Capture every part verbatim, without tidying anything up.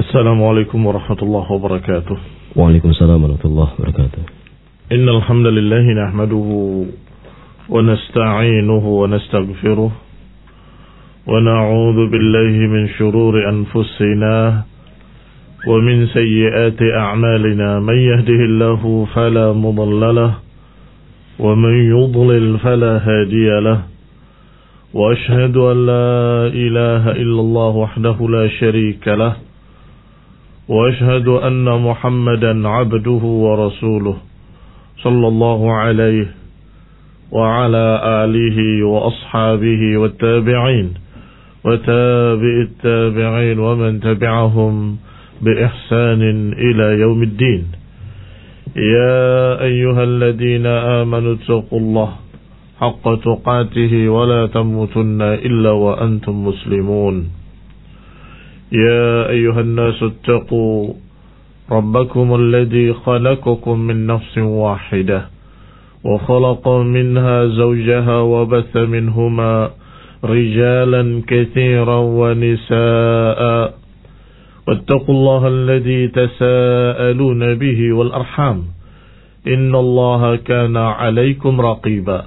السلام عليكم ورحمة الله وبركاته. وعليكم السلام ورحمة الله وبركاته. إن الحمد لله نحمده ونستعينه ونستغفره ونعوذ بالله من شرور أنفسنا ومن سيئات أعمالنا. من يهده الله فلا مضل له ومن يضلل فلا هادي له وأشهد أن لا إله إلا الله وحده لا شريك له وأشهد أن محمدا عبده ورسوله صلى الله عليه وعلى آله وأصحابه والتابعين وتابع التابعين ومن تبعهم بإحسان إلى يوم الدين. يا أيها الذين آمنوا اتقوا الله حق تقاته ولا تموتن إلا وأنتم مسلمون. يا أيها الناس اتقوا ربكم الذي خلقكم من نفس واحدة وخلق منها زوجها وبث منهما رجالا كثيرا ونساء واتقوا الله الذي تساءلون به والأرحام إن الله كان عليكم رقيبا.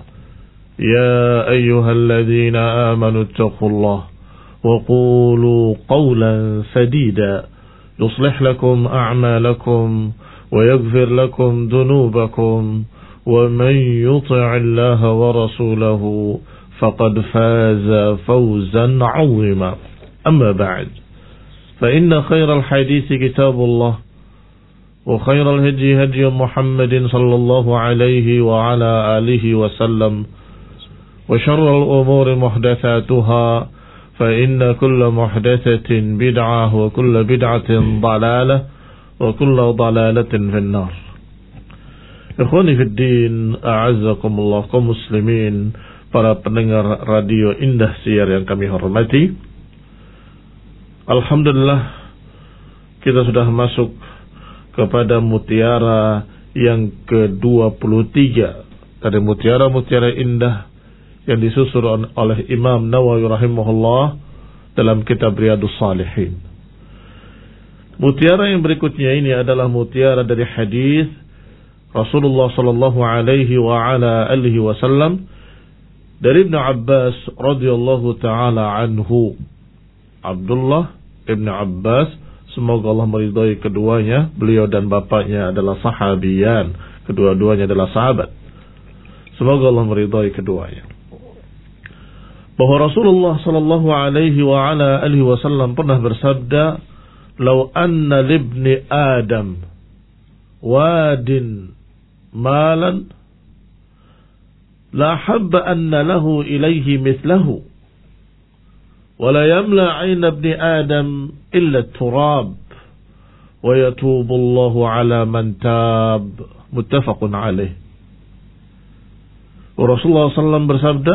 يا أيها الذين آمنوا اتقوا الله وقولوا قولا سديدا يصلح لكم أعمالكم ويغفر لكم ذنوبكم ومن يطع الله ورسوله فقد فاز فوزا عظيما. أما بعد فإن خير الحديث كتاب الله وخير الهدي هدي محمد صلى الله عليه وعلى آله وسلم وشر الأمور محدثاتها فإن كل محدثة بدعة وكل بدعة ضلالة وكل ضلالة في النار. Ikhwani fi din, a'azzakumullah, kaum muslimin, para pendengar radio Indah Siar yang kami hormati. Alhamdulillah, kita sudah masuk kepada mutiara yang ke dua puluh tiga dari mutiara-mutiara indah yang disusun oleh Imam Nawawi rahimahullah dalam kitab Riyadhus Shalihin. Mutiara yang berikutnya ini adalah mutiara dari hadis Rasulullah sallallahu alaihi wa ala alihi wasallam dari Ibnu Abbas radhiyallahu taala anhu. Abdullah Ibnu Abbas, semoga Allah meridhai keduanya. Beliau dan bapaknya adalah sahabiyan, kedua-duanya adalah sahabat. Semoga Allah meridhai keduanya. Bahwa Rasulullah sallallahu alaihi wa ala alihi wasallam pernah bersabda, "Lau anna libni Adam wadin malan la habba anna lahu ilaihi mithlahu wa la yamla 'ayna ibni Adam illa turab wa yatubu Allahu 'ala man tab." Muttafaqun alaih. Rasulullah sallallahu alaihi wasallam bersabda,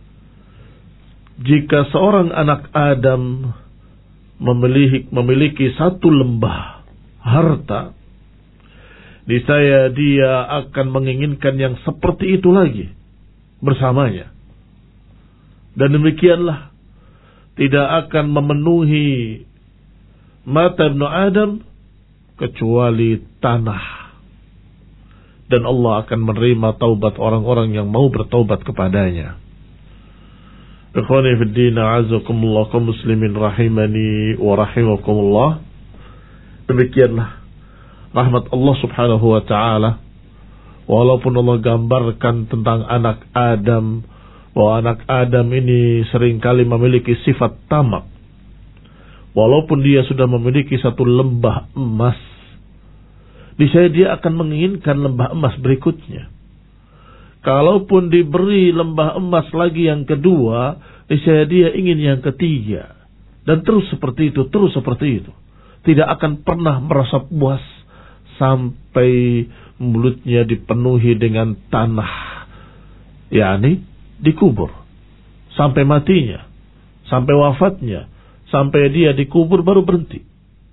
jika seorang anak Adam memiliki, memiliki satu lembah harta, niscaya dia akan menginginkan yang seperti itu lagi bersamanya. Dan demikianlah tidak akan memenuhi mata Ibnu Adam kecuali tanah. Dan Allah akan menerima taubat orang-orang yang mau bertaubat kepadanya. Ikhwani fi din, a'azzakumullah, kaum muslimin rahimani wa rahimakumullah. Demikianlah rahmat Allah subhanahu wa ta'ala. Walaupun Allah gambarkan tentang anak Adam, bahwa anak Adam ini seringkali memiliki sifat tamak. Walaupun dia sudah memiliki satu lembah emas, niscaya dia akan menginginkan lembah emas berikutnya. Kalaupun diberi lembah emas lagi yang kedua, niscaya dia ingin yang ketiga. Dan terus seperti itu, terus seperti itu. Tidak akan pernah merasa puas sampai mulutnya dipenuhi dengan tanah. yakni dikubur. Sampai matinya, sampai wafatnya, sampai dia dikubur baru berhenti.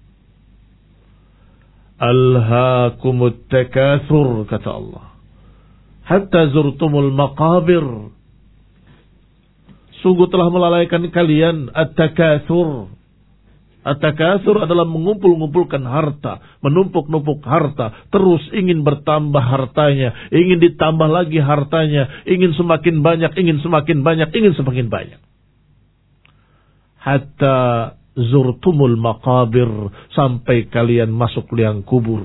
Alhaakumut takatsur, kata Allah. Hatta zurtumul maqabir. Sungguh telah melalaikan kalian at-takatsur, At-takatsur adalah mengumpul-ngumpulkan harta, menumpuk-numpuk harta, terus ingin bertambah hartanya, ingin ditambah lagi hartanya, ingin semakin banyak, ingin semakin banyak, ingin semakin banyak. Hatta zurtumul maqabir, sampai kalian masuk liang kubur.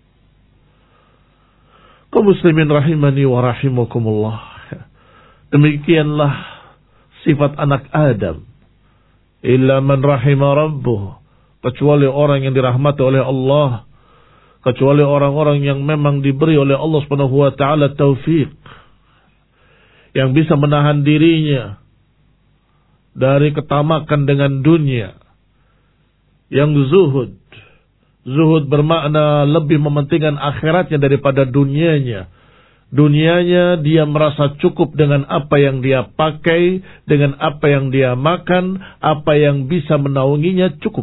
Kaum muslimin rahimani wa rahimakumullah. Demikianlah sifat anak Adam. Illa man rahima rabbuh, kecuali orang yang dirahmati oleh Allah, kecuali orang-orang yang memang diberi oleh Allah Subhanahu wa taala taufik, yang bisa menahan dirinya dari ketamakan dengan dunia, yang zuhud. Zuhud bermakna lebih mementingkan akhiratnya daripada dunianya. Dunianya dia merasa cukup dengan apa yang dia pakai, dengan apa yang dia makan, apa yang bisa menaunginya cukup.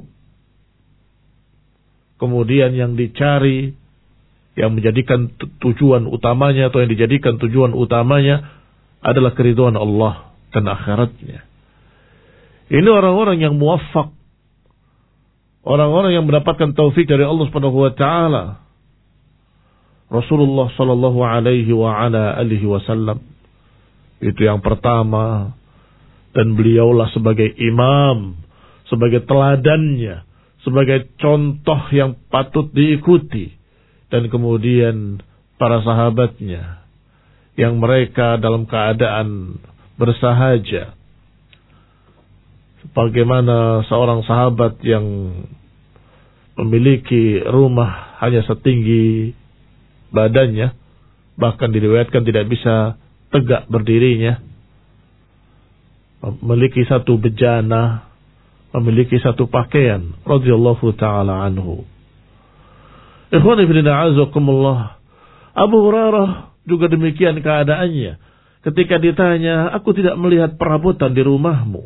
Kemudian yang dicari, yang menjadikan tujuan utamanya atau yang dijadikan tujuan utamanya adalah keridhaan Allah dan akhiratnya. Ini orang-orang yang muwaffaq, orang-orang yang mendapatkan taufik dari Allah Subhanahu wa taala. Rasulullah sallallahu alaihi wa ala alihi wasallam itu yang pertama, dan beliaulah sebagai imam, sebagai teladannya, sebagai contoh yang patut diikuti, dan kemudian para sahabatnya yang mereka dalam keadaan bersahaja. Bagaimana seorang sahabat yang memiliki rumah hanya setinggi badannya, bahkan diriwayatkan tidak bisa tegak berdirinya, memiliki satu bejana, memiliki satu pakaian, radhiyallahu taala anhu. Ikhwani fillah azakumullah. Abu Hurairah juga demikian keadaannya. Ketika ditanya, aku tidak melihat perabotan di rumahmu.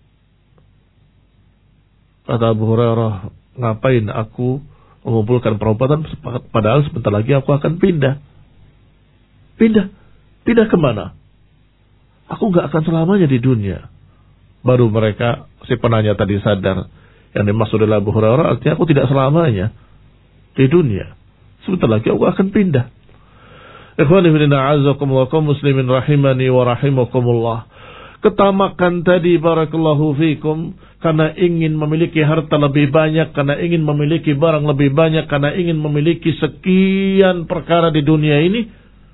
Kata Abu Hurairah, ngapain aku mengumpulkan perabotan, padahal sebentar lagi aku akan pindah. Pindah? Pindah kemana? Aku gak akan selamanya di dunia. Baru mereka, si penanya tadi sadar, yang dimaksud adalah Abu Hurairah, artinya aku tidak selamanya di dunia. Sebentar lagi aku akan pindah. Ikhwani fillah a'azzakumullah, kaum muslimin rahimani wa rahimakumullah. Ketamakan tadi barakallahu fikum, karena ingin memiliki harta lebih banyak, karena ingin memiliki barang lebih banyak, karena ingin memiliki sekian perkara di dunia ini,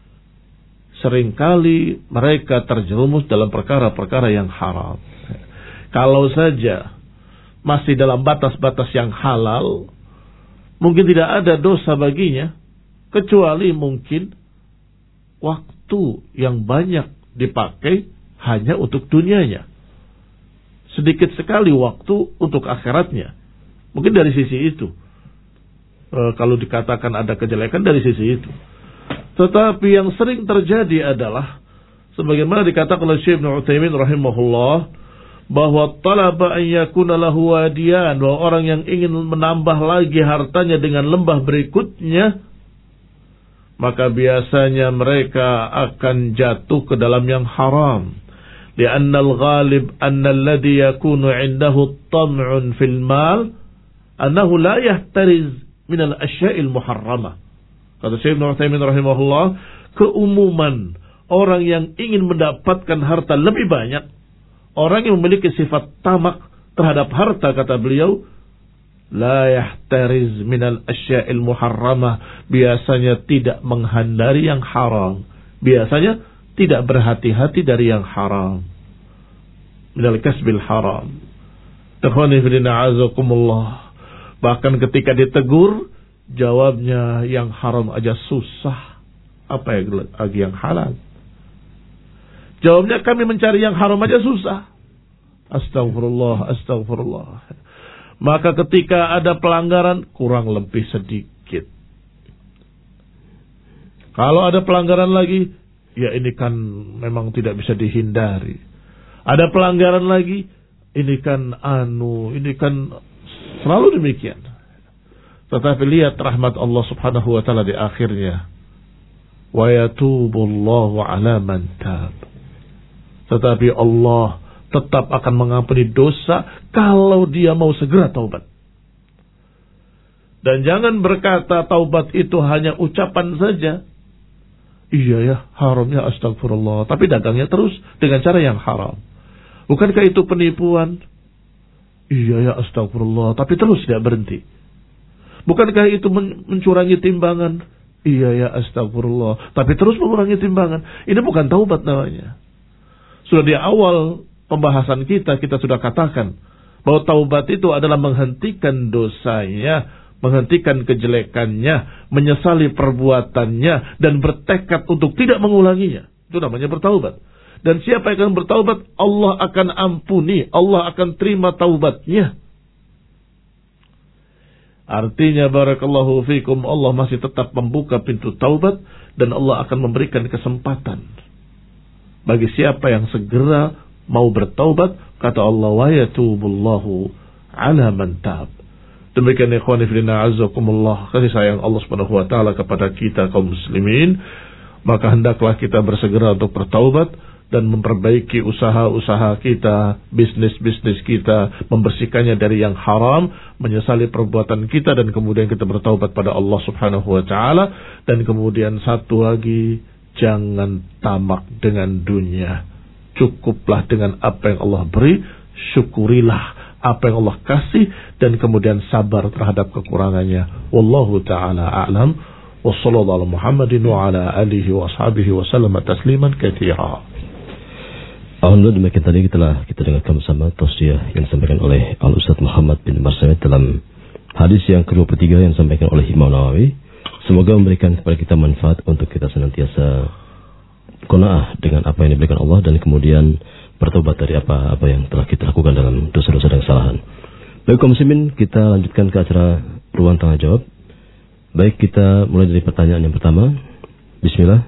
seringkali mereka terjerumus dalam perkara-perkara yang haram. Kalau saja masih dalam batas-batas yang halal, mungkin tidak ada dosa baginya, kecuali mungkin waktu yang banyak dipakai hanya untuk dunianya. Sedikit sekali waktu untuk akhiratnya. Mungkin dari sisi itu. E, kalau dikatakan ada kejelekan dari sisi itu. Tetapi yang sering terjadi adalah, sebagaimana dikatakan oleh Syekh Ibnu Utsaimin rahimahullah, bahwa talaba an yakuna lahu wadiyan, bahwa orang yang ingin menambah lagi hartanya dengan lembah berikutnya, maka biasanya mereka akan jatuh ke dalam yang haram. لأن الغالب أن الذي يكون عنده طمع في المال أنه لا يحترز من الأشياء المحرمة. Kata Syekh Ibnu Utsaimin rahimahullah, keumuman orang yang ingin mendapatkan harta lebih banyak, orang yang memiliki sifat tamak terhadap harta, kata beliau, la yahtariz minal asya'il muharramah, biasanya tidak menghindari yang haram, biasanya tidak berhati-hati dari yang haram, minal kasbil haram. Ikhwani fillah azakumullah. Bahkan ketika ditegur, jawabnya yang haram aja susah, apa lagi yang halal? Jawabnya kami mencari yang haram aja susah. Astagfirullah, astagfirullah. Maka ketika ada pelanggaran, kurang lebih sedikit. Kalau ada pelanggaran lagi, ya ini kan memang tidak bisa dihindari. Ada pelanggaran lagi, ini kan anu, ini kan selalu demikian. Tetapi lihat rahmat Allah subhanahu wa ta'ala di akhirnya. Wa yatubullahu ala man tab. Tetapi Allah tetap akan mengampuni dosa kalau dia mau segera taubat. Dan jangan berkata taubat itu hanya ucapan saja. Iya ya, haramnya astagfirullah. Tapi dagangnya terus dengan cara yang haram. Bukankah itu penipuan? Iya ya, astagfirullah. Tapi terus tidak berhenti. Bukankah itu mencurangi timbangan? Iya ya, astagfirullah. Tapi terus mengurangi timbangan. Ini bukan taubat namanya. Sudah di awal pembahasan kita, kita sudah katakan bahwa taubat itu adalah menghentikan dosanya, menghentikan kejelekannya, menyesali perbuatannya, dan bertekad untuk tidak mengulanginya. Itu namanya bertaubat. Dan siapa yang akan bertaubat, Allah akan ampuni, Allah akan terima taubatnya. Artinya barakallahu fikum, Allah masih tetap membuka pintu taubat, dan Allah akan memberikan kesempatan bagi siapa yang segera mau bertaubat. Kata Allah, wa yatubullahu ala man tab. Demikian ikhwani fillah azzakumullah, kasih sayang Allah Subhanahu wa taala kepada kita kaum muslimin, maka hendaklah kita bersegera untuk bertaubat dan memperbaiki usaha-usaha kita, bisnis-bisnis kita, membersihkannya dari yang haram, menyesali perbuatan kita, dan kemudian kita bertaubat pada Allah Subhanahu wa taala. Dan kemudian satu lagi, jangan tamak dengan dunia. Cukuplah dengan apa yang Allah beri, syukurilah apa yang Allah kasih, dan kemudian sabar terhadap kekurangannya. Wallahu taala a'lam. Wa sallallahu ala Muhammadin wa ala alihi wa ashabihi wa sallama tasliman katsira. Alhamdulillah, demikian tadi kita telah kita dengarkan bersama tausiah yang disampaikan oleh Al-Ustaz Muhammad bin Marsamed dalam hadis yang ke dua puluh tiga yang disampaikan oleh Imam Nawawi. Semoga memberikan kepada kita manfaat untuk kita senantiasa qanaah dengan apa yang diberikan Allah, dan kemudian bertobat dari apa-apa yang telah kita lakukan dalam dosa-dosa dan kesalahan. Baik kaum muslimin, kita lanjutkan ke acara ruang tanya jawab. Baik, kita mulai dari pertanyaan yang pertama. Bismillah.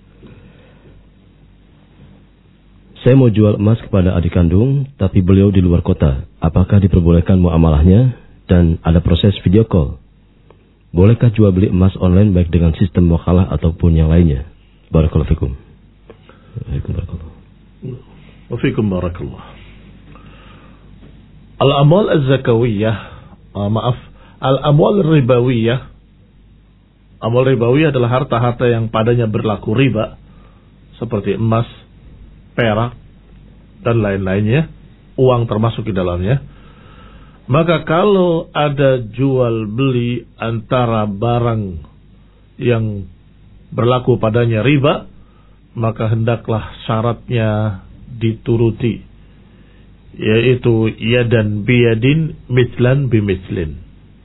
Saya mau jual emas kepada adik kandung, tapi beliau di luar kota. Apakah diperbolehkan muamalahnya? Dan ada proses video call. Bolehkah jual beli emas online baik dengan sistem wakalah ataupun yang lainnya? Barakallahu fikum. Waalaikumsalam. Wafikum barakallah. Al-amwal az-zakawiyah, uh, maaf, al-amwal ribawiyah. Amwal ribawiyah adalah harta-harta yang padanya berlaku riba, seperti emas, perak, dan lain-lainnya, uang termasuk di dalamnya. Maka kalau ada jual beli antara barang yang berlaku padanya riba, maka hendaklah syaratnya dituruti, yaitu yadan biyadin mislan bimislin.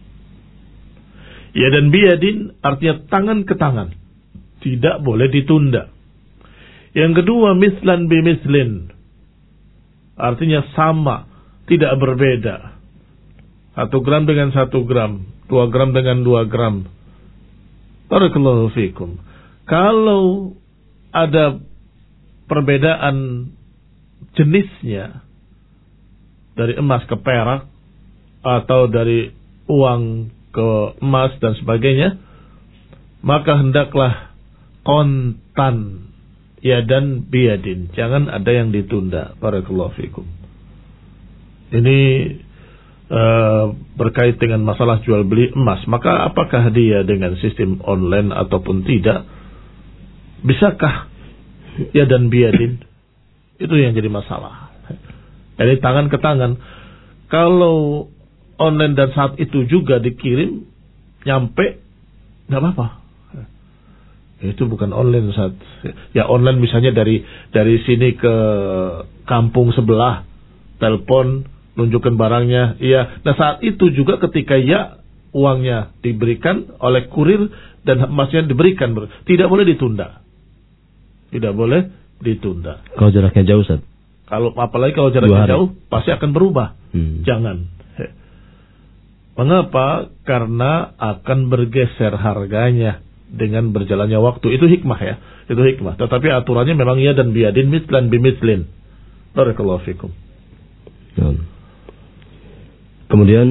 Yadan biyadin artinya tangan ke tangan, tidak boleh ditunda. Yang kedua, mislan bimislin, artinya sama, tidak berbeda. Satu gram dengan satu gram, dua gram dengan dua gram. Barakallahu fikum. Kalau ada perbedaan jenisnya, dari emas ke perak, atau dari uang ke emas dan sebagainya, maka hendaklah kontan, yadan biyadin, jangan ada yang ditunda. Barakallahu fikum. Ini uh, berkait dengan masalah jual beli emas. Maka apakah dia dengan sistem online ataupun tidak? Bisakah yadan biyadin? Itu yang jadi masalah. Jadi tangan ke tangan. Kalau online dan saat itu juga dikirim, nyampe, nggak apa-apa. Itu bukan online saat. Ya online misalnya dari dari sini ke kampung sebelah, telepon, nunjukkan barangnya. Iya. Nah saat itu juga ketika ya uangnya diberikan oleh kurir dan emasnya diberikan, tidak boleh ditunda. Tidak boleh ditunda. Kalau jaraknya jauh, Ustaz? Kalau apalagi kalau jaraknya jauh, pasti akan berubah. Hmm. Jangan. Mengapa? Karena akan bergeser harganya dengan berjalannya waktu. Itu hikmah ya. Itu hikmah. Tetapi aturannya memang ya dan biyadin mislan bimislin. Barakallahu fikum. Hmm. Kemudian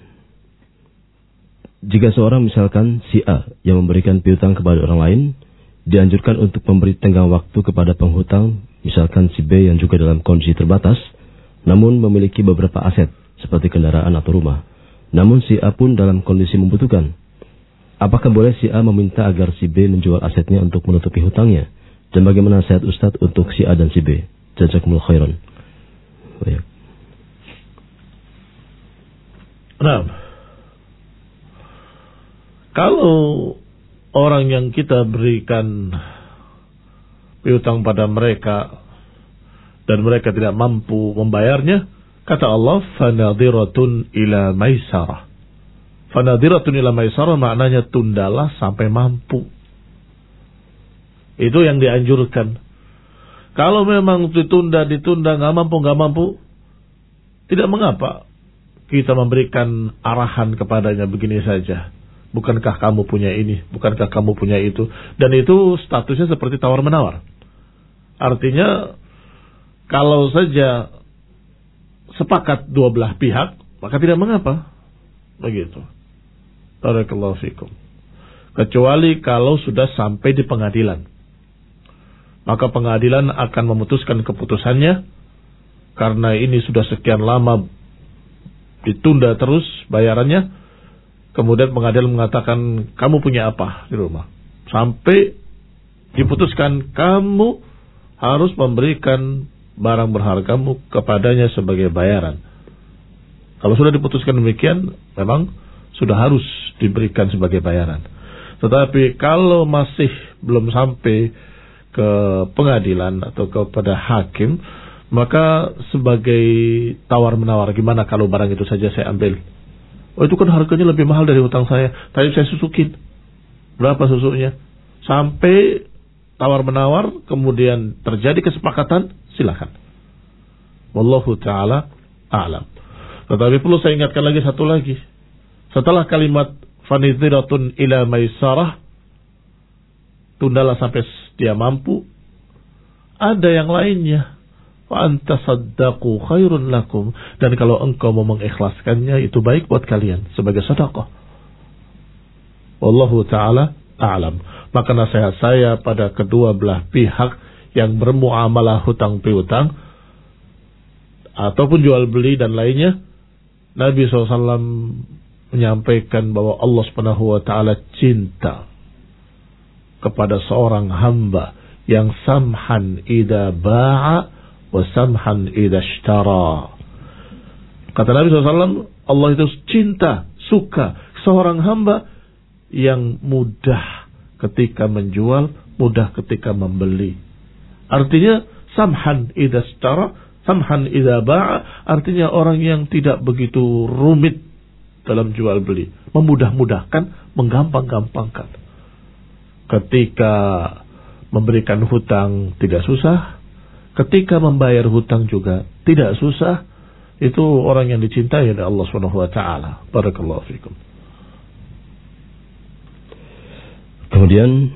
jika seorang misalkan si A yang memberikan piutang kepada orang lain, dianjurkan untuk memberi tenggang waktu kepada penghutang, misalkan si B yang juga dalam kondisi terbatas, namun memiliki beberapa aset seperti kendaraan atau rumah. namun si A pun dalam kondisi membutuhkan. Apakah boleh si A meminta agar si B menjual asetnya untuk menutupi hutangnya? Dan bagaimana nasihat Ustadz untuk si A dan si B? Jazakumullah khairan. Baik. Nah, kalau orang yang kita berikan piutang pada mereka dan mereka tidak mampu membayarnya, kata Allah, fanadhiratun ila maisarah. Fanadhiratun ila maisarah maknanya tundalah sampai mampu. Itu yang dianjurkan. Kalau memang ditunda, ditunda, nggak mampu, nggak mampu, tidak mengapa kita memberikan arahan kepadanya begini saja. Bukankah kamu punya ini? Bukankah kamu punya itu? Dan itu statusnya seperti tawar-menawar. Artinya, kalau saja sepakat dua belah pihak, maka tidak mengapa. Begitu. Barakallahu fikum. Kecuali kalau sudah sampai di pengadilan. Maka pengadilan akan memutuskan keputusannya. Karena ini sudah sekian lama ditunda terus bayarannya. Kemudian pengadilan mengatakan, kamu punya apa di rumah? Sampai diputuskan, kamu harus memberikan barang berhargamu kepadanya sebagai bayaran. Kalau sudah diputuskan demikian, memang sudah harus diberikan sebagai bayaran. Tetapi kalau masih belum sampai ke pengadilan atau kepada hakim, maka sebagai tawar-menawar, gimana kalau barang itu saja saya ambil? Oh, itu kan harganya lebih mahal dari hutang saya. Tadi saya susukin. Berapa susuknya? Sampai tawar-menawar, kemudian terjadi kesepakatan, silakan. Wallahu ta'ala a'lam. Tetapi perlu saya ingatkan lagi satu lagi. Setelah kalimat fanidhiratun ila maisarah, tundalah sampai dia mampu, ada yang lainnya. Wa anta saddaqu khairun lakum. Dan kalau engkau mau mengikhlaskannya, itu baik buat kalian sebagai sedekah. Wallahu ta'ala a'lam. Maka nasihat saya pada kedua belah pihak yang bermuamalah hutang piutang ataupun jual beli dan lainnya, Nabi shallallahu alaihi wasallam menyampaikan bahwa Allah subhanahu wa ta'ala cinta kepada seorang hamba yang samhan idza ba'a wa samhan idza ishtara. Kata Nabi shallallahu alaihi wasallam, Allah itu cinta, suka seorang hamba yang mudah ketika menjual, mudah ketika membeli. Artinya samhan idza ishtara, samhan idza ba'a, artinya orang yang tidak begitu rumit dalam jual beli, memudah-mudahkan, menggampang-gampangkan. Ketika memberikan hutang tidak susah, ketika membayar hutang juga tidak susah. Itu orang yang dicintai oleh Allah Subhanahu wa taala. Barakallahu fikum. Kemudian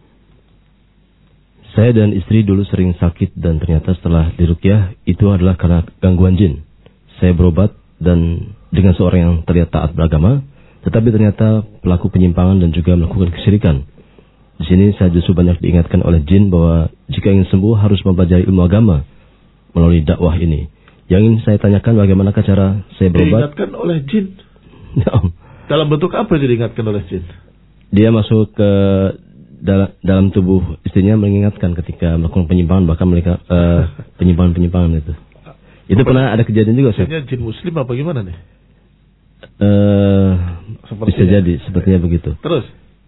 saya dan istri dulu sering sakit dan ternyata setelah diruqyah itu adalah karena gangguan jin. Saya berobat dan dengan seorang yang terlihat taat beragama, tetapi ternyata pelaku penyimpangan dan juga melakukan kesyirikan. Di sini saya justru banyak diingatkan oleh jin bahwa jika ingin sembuh harus mempelajari ilmu agama melalui dakwah ini. Yang ingin saya tanyakan, bagaimanakah cara saya berobat? Diingatkan oleh jin? No. Dalam bentuk apa diingatkan oleh jin? Dia masuk ke dal- dalam tubuh istrinya mengingatkan ketika melakukan penyimpangan, bahkan mereka uh, penyimpangan-penyimpangan itu. Itu Bukan, pernah ada kejadian juga, Ustaz. Jin muslim apa gimana nih? Uh, bisa jadi, sepertinya begitu. Terus?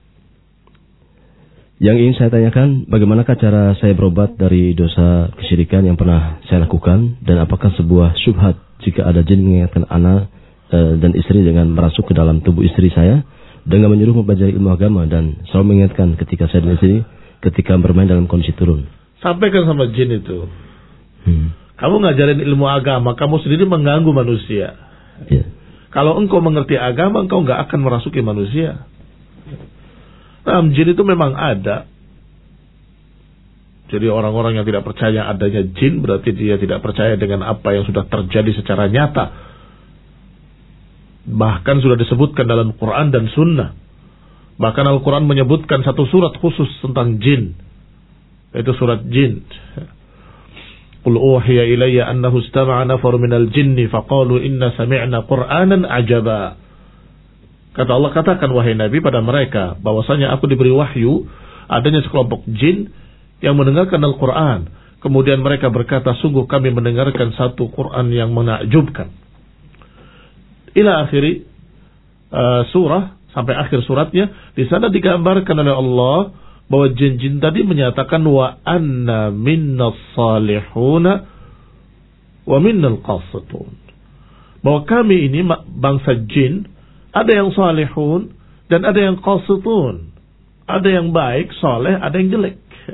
Yang ingin saya tanyakan, bagaimanakah cara saya berobat dari dosa kesyirikan yang pernah saya lakukan, dan apakah sebuah syubhat jika ada jin mengingatkan anak uh, dan istri dengan merasuk ke dalam tubuh istri saya dengan menyuruh mempelajari ilmu agama dan selalu mengingatkan ketika saya dan istri ketika bermain dalam kondisi turun. Sampaikan sama jin itu. Hmm. Kamu ngajarin ilmu agama, kamu sendiri mengganggu manusia. Yeah. Kalau engkau mengerti agama, engkau nggak akan merasuki manusia. Nah, jin itu memang ada. Jadi orang-orang yang tidak percaya adanya jin, berarti dia tidak percaya dengan apa yang sudah terjadi secara nyata. Bahkan sudah disebutkan dalam Quran dan Sunnah. Bahkan Al-Quran menyebutkan satu surat khusus tentang jin. Itu surat jin. Qul uhiya ilayya annahu istama'a nafar minal jinni faqalu inna sami'na Qur'anan ajaba Kata Allah, katakan wahai Nabi pada mereka bahwasanya aku diberi wahyu adanya sekelompok jin yang mendengarkan Al-Quran. Kemudian mereka berkata, sungguh kami mendengarkan satu Quran yang menakjubkan. Ila akhiri uh, surah, sampai akhir suratnya. Di sana digambarkan oleh Allah bahwa jin-jin tadi menyatakan wa anna minnas salihuna wa minnal qasitun. Bahwa kami ini bangsa jin, ada yang salihun dan ada yang qasitun. Ada yang baik, soleh, ada yang jelek.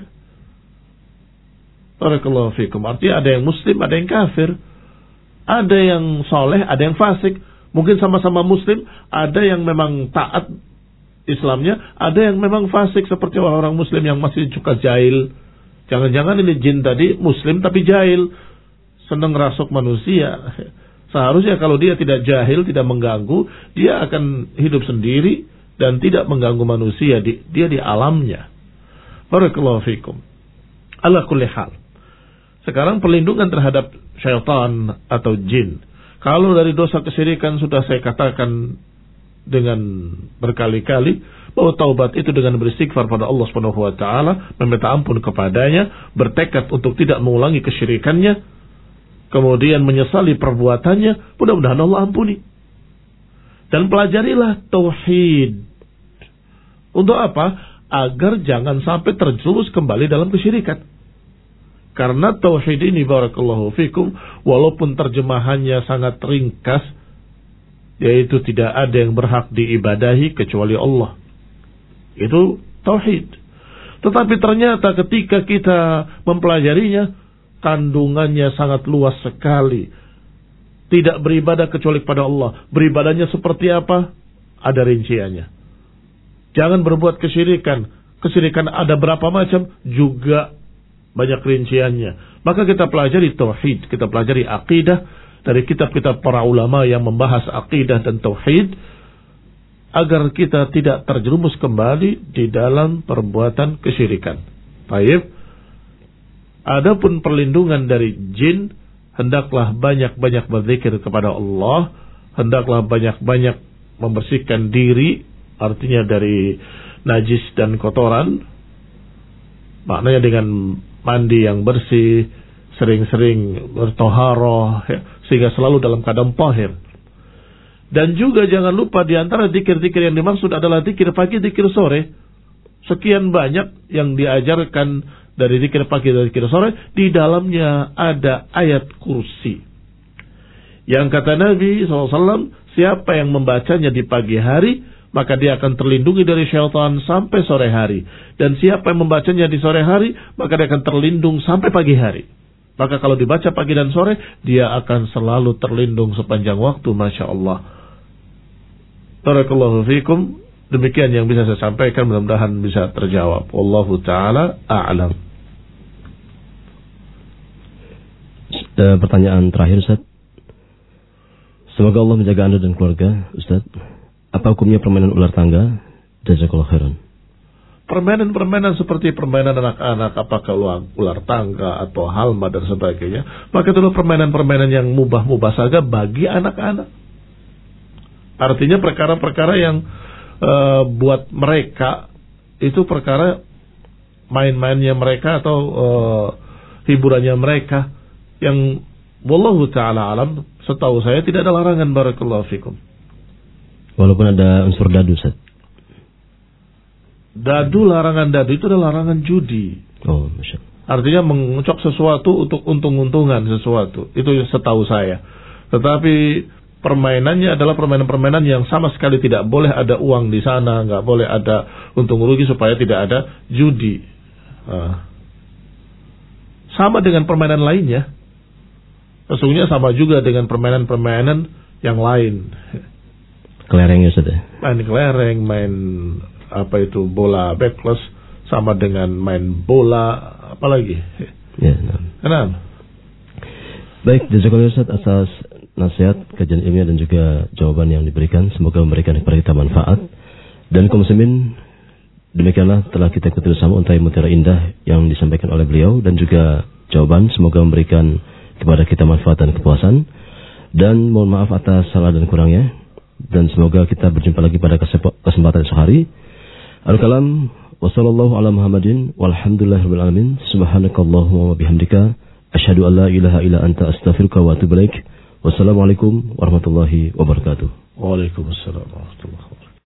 Barakallahu fikum. Artinya ada yang muslim, ada yang kafir. Ada yang soleh, ada yang fasik. Mungkin sama-sama muslim, ada yang memang taat Islamnya, ada yang memang fasik seperti orang-orang muslim yang masih suka jahil. Jangan-jangan ini jin tadi muslim tapi jahil, senang rasuk manusia. Seharusnya kalau dia tidak jahil, tidak mengganggu, dia akan hidup sendiri dan tidak mengganggu manusia, dia di alamnya. Barakallahu fikum. Ala kulli hal. Sekarang perlindungan terhadap syaitan atau jin. Kalau dari dosa kesyirikan sudah saya katakan dengan berkali-kali bahwa taubat itu dengan beristighfar pada Allah Subhanahu wa taala, meminta ampun kepadanya, bertekad untuk tidak mengulangi kesyirikannya, kemudian menyesali perbuatannya, mudah-mudahan Allah ampuni. Dan pelajarilah tauhid. Untuk apa? Agar jangan sampai terjerumus kembali dalam kesyirikan. Karena tauhid ini barakallahu fikum, walaupun terjemahannya sangat ringkas, yaitu tidak ada yang berhak diibadahi kecuali Allah. Itu tauhid. Tetapi ternyata ketika kita mempelajarinya, kandungannya sangat luas sekali. Tidak beribadah kecuali kepada Allah. Beribadahnya seperti apa? Ada rinciannya. Jangan berbuat kesyirikan. Kesyirikan ada berapa macam? Juga banyak rinciannya. Maka kita pelajari tauhid, kita pelajari akidah dari kitab-kitab para ulama yang membahas akidah dan tauhid, agar kita tidak terjerumus kembali di dalam perbuatan kesyirikan. Baik. Adapun perlindungan dari jin, hendaklah banyak-banyak berzikir kepada Allah, hendaklah banyak-banyak membersihkan diri, artinya dari najis dan kotoran, maknanya dengan mandi yang bersih, sering-sering bertoharoh, ya, sehingga selalu dalam keadaan tahir. Dan juga jangan lupa di antara zikir-zikir yang dimaksud adalah zikir pagi, zikir sore. Sekian banyak yang diajarkan dari zikir pagi dan zikir sore, di dalamnya ada ayat kursi. Yang kata Nabi shallallahu alaihi wasallam, siapa yang membacanya di pagi hari, maka dia akan terlindungi dari syaitan sampai sore hari. Dan siapa yang membacanya di sore hari, maka dia akan terlindung sampai pagi hari. Maka kalau dibaca pagi dan sore, dia akan selalu terlindung sepanjang waktu. Masya Allah. Barakallahu fikum. Demikian yang bisa saya sampaikan, mudah-mudahan bisa terjawab. Wallahu ta'ala a'lam. Pertanyaan terakhir, Ustaz. Semoga Allah menjaga Anda dan keluarga, Ustaz. Apa hukumnya permainan ular tangga? Jazakallahu khairan. Permainan-permainan seperti permainan anak-anak, apakah ular, ular tangga atau halma dan sebagainya, maka itu permainan-permainan yang mubah-mubah saja bagi anak-anak. Artinya perkara-perkara yang uh, buat mereka itu perkara main-mainnya mereka atau uh, hiburannya mereka yang wallahu ta'ala alam, setahu saya tidak ada larangan. Barakallahu fikum. Walaupun ada unsur dadu, Ustaz. Dadu, larangan dadu itu adalah larangan judi. Oh, Masya Allah. Artinya mengucok sesuatu untuk untung-untungan sesuatu. Itu setahu saya. Tetapi permainannya adalah permainan-permainan yang sama sekali tidak boleh ada uang di sana, nggak boleh ada untung rugi supaya tidak ada judi. Nah. Sama dengan permainan lainnya. Sesungguhnya sama juga dengan permainan-permainan yang lain. Kelerengnya sudah. Main kelereng, main apa itu bola backless, sama dengan main bola, apalagi. Ya, nah. Kenapa? Baik, jazakallahu Ustaz atas nasihat, kajian ilmiah dan juga jawaban yang diberikan. Semoga memberikan kepada kita manfaat. Dan kaum muslimin, demikianlah telah kita ikuti bersama untai mutiara indah yang disampaikan oleh beliau dan juga jawaban. Semoga memberikan kepada kita manfaat dan kepuasan. Dan mohon maaf atas salah dan kurangnya. dan semoga kita berjumpa lagi pada kesempatan esok hari. Al-kalam wa sallallahu ala Muhammadin walhamdulillahirabbil alamin. Subhanakallahumma wa bihamdika asyhadu an la ilaha illa anta astaghfiruka wa atubu ilaik. Wassalamualaikum warahmatullahi wabarakatuh. Waalaikumsalam warahmatullahi wabarakatuh.